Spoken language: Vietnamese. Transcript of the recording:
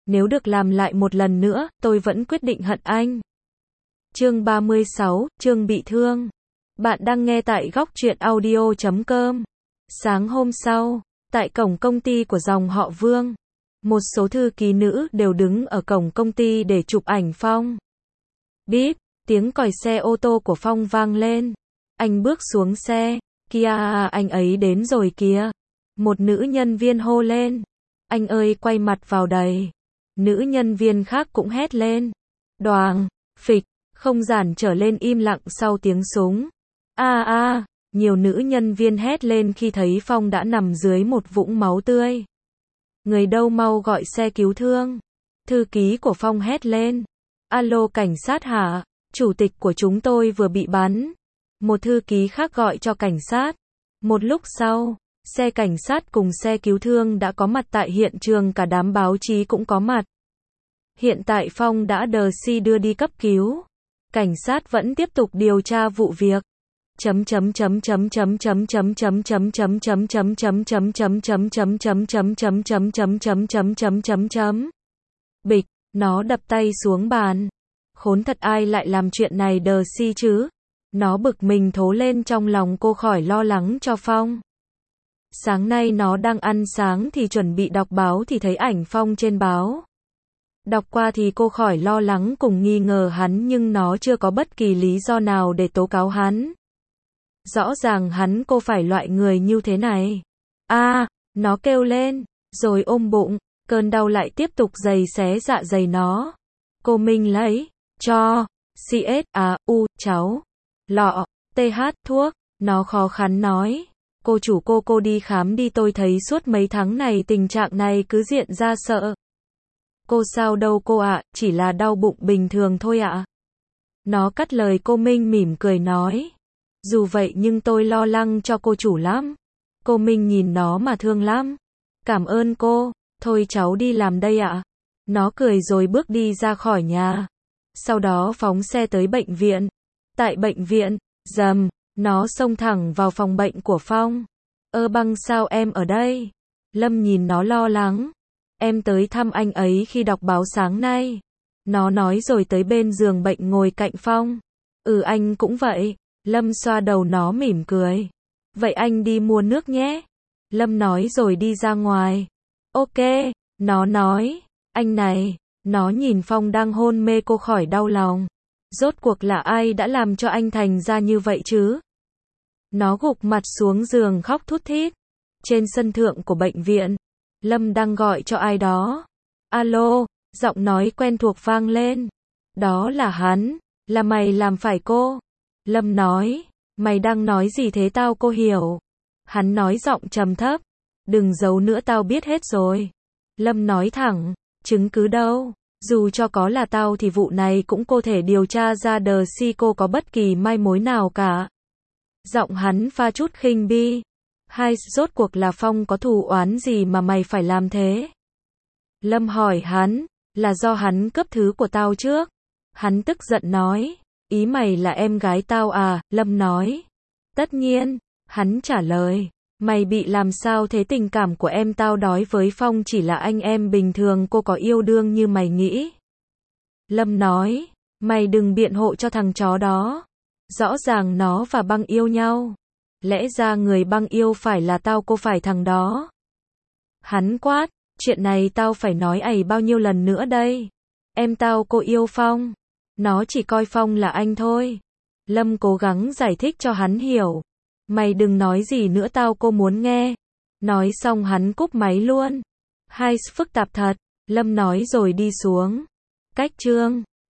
Nếu được làm lại một lần nữa, tôi vẫn quyết định hận anh. Chương 36, chương bị thương. Bạn đang nghe tại góc truyện audio.com. Sáng hôm sau, tại cổng công ty của dòng họ Vương, một số thư ký nữ đều đứng ở cổng công ty để chụp ảnh Phong. Bíp, tiếng còi xe ô tô của Phong vang lên. Anh bước xuống xe. Kìa, anh ấy đến rồi kìa. Một nữ nhân viên hô lên. Anh ơi, quay mặt vào đây. Nữ nhân viên khác cũng hét lên. Đoàng, phịch, không gian trở lên im lặng sau tiếng súng. Nhiều nữ nhân viên hét lên khi thấy Phong đã nằm dưới một vũng máu tươi. Người đâu, mau gọi xe cứu thương. Thư ký của Phong hét lên. Alo, cảnh sát hả? Chủ tịch của chúng tôi vừa bị bắn. Một thư ký khác gọi cho cảnh sát. Một lúc sau, xe cảnh sát cùng xe cứu thương đã có mặt tại hiện trường, cả đám báo chí cũng có mặt. Hiện tại Phong đã được đưa đi cấp cứu. Cảnh sát vẫn tiếp tục điều tra vụ việc. Bịch, nó đập tay xuống bàn. Khốn thật, ai lại làm chuyện này đờ si chứ? Nó bực mình thố lên, trong lòng cô khỏi lo lắng cho Phong. Sáng nay nó đang ăn sáng thì chuẩn bị đọc báo thì thấy ảnh Phong trên báo. Đọc qua thì cô khỏi lo lắng cùng nghi ngờ hắn, nhưng nó chưa có bất kỳ lý do nào để tố cáo hắn. Rõ ràng hắn cô phải loại người như thế này. Nó kêu lên, rồi ôm bụng, cơn đau lại tiếp tục giày xé dạ dày nó. Cô Minh lấy cho cháu lọ TH thuốc, nó khó khăn nói. Cô chủ, cô đi khám đi, tôi thấy suốt mấy tháng này tình trạng này cứ diễn ra sợ. Cô sao đâu cô ạ, chỉ là đau bụng bình thường thôi ạ. Nó cắt lời cô Minh, mỉm cười nói. Dù vậy nhưng tôi lo lắng cho cô chủ lắm. Cô Minh nhìn nó mà thương lắm. Cảm ơn cô, thôi cháu đi làm đây ạ. Nó cười rồi bước đi ra khỏi nhà. Sau đó phóng xe tới bệnh viện. Tại bệnh viện, rầm, nó xông thẳng vào phòng bệnh của Phong. Băng, sao em ở đây? Lâm nhìn nó lo lắng. Em tới thăm anh ấy khi đọc báo sáng nay. Nó nói rồi tới bên giường bệnh ngồi cạnh Phong. Anh cũng vậy. Lâm xoa đầu nó mỉm cười. Vậy anh đi mua nước nhé. Lâm nói rồi đi ra ngoài. Ok, nó nói. Anh này, nó nhìn Phong đang hôn mê, cô khỏi đau lòng. Rốt cuộc là ai đã làm cho anh thành ra như vậy chứ? Nó gục mặt xuống giường khóc thút thít. Trên sân thượng của bệnh viện, Lâm đang gọi cho ai đó. Alo, giọng nói quen thuộc vang lên. Đó là hắn, là mày làm phải cô. Lâm nói, mày đang nói gì thế, tao cô hiểu. Hắn nói giọng trầm thấp. Đừng giấu nữa, tao biết hết rồi. Lâm nói thẳng, chứng cứ đâu? Dù cho có là tao thì vụ này cũng có thể điều tra ra đờ si cô có bất kỳ mai mối nào cả. Giọng hắn pha chút khinh bi. Rốt cuộc là Phong có thù oán gì mà mày phải làm thế? Lâm hỏi hắn, là do hắn cướp thứ của tao trước. Hắn tức giận nói, ý mày là em gái tao à? Lâm nói, tất nhiên. Hắn trả lời, mày bị làm sao thế, tình cảm của em tao đối với Phong chỉ là anh em bình thường, cô có yêu đương như mày nghĩ. Lâm nói, mày đừng biện hộ cho thằng chó đó. Rõ ràng nó và Băng yêu nhau. Lẽ ra người Băng yêu phải là tao, cô phải thằng đó. Hắn quát, chuyện này tao phải nói bao nhiêu lần nữa đây? Em tao cô yêu Phong. Nó chỉ coi Phong là anh thôi. Lâm cố gắng giải thích cho hắn hiểu. Mày đừng nói gì nữa, tao cô muốn nghe. Nói xong hắn cúp máy luôn. Phức tạp thật. Lâm nói rồi đi xuống. Cách chương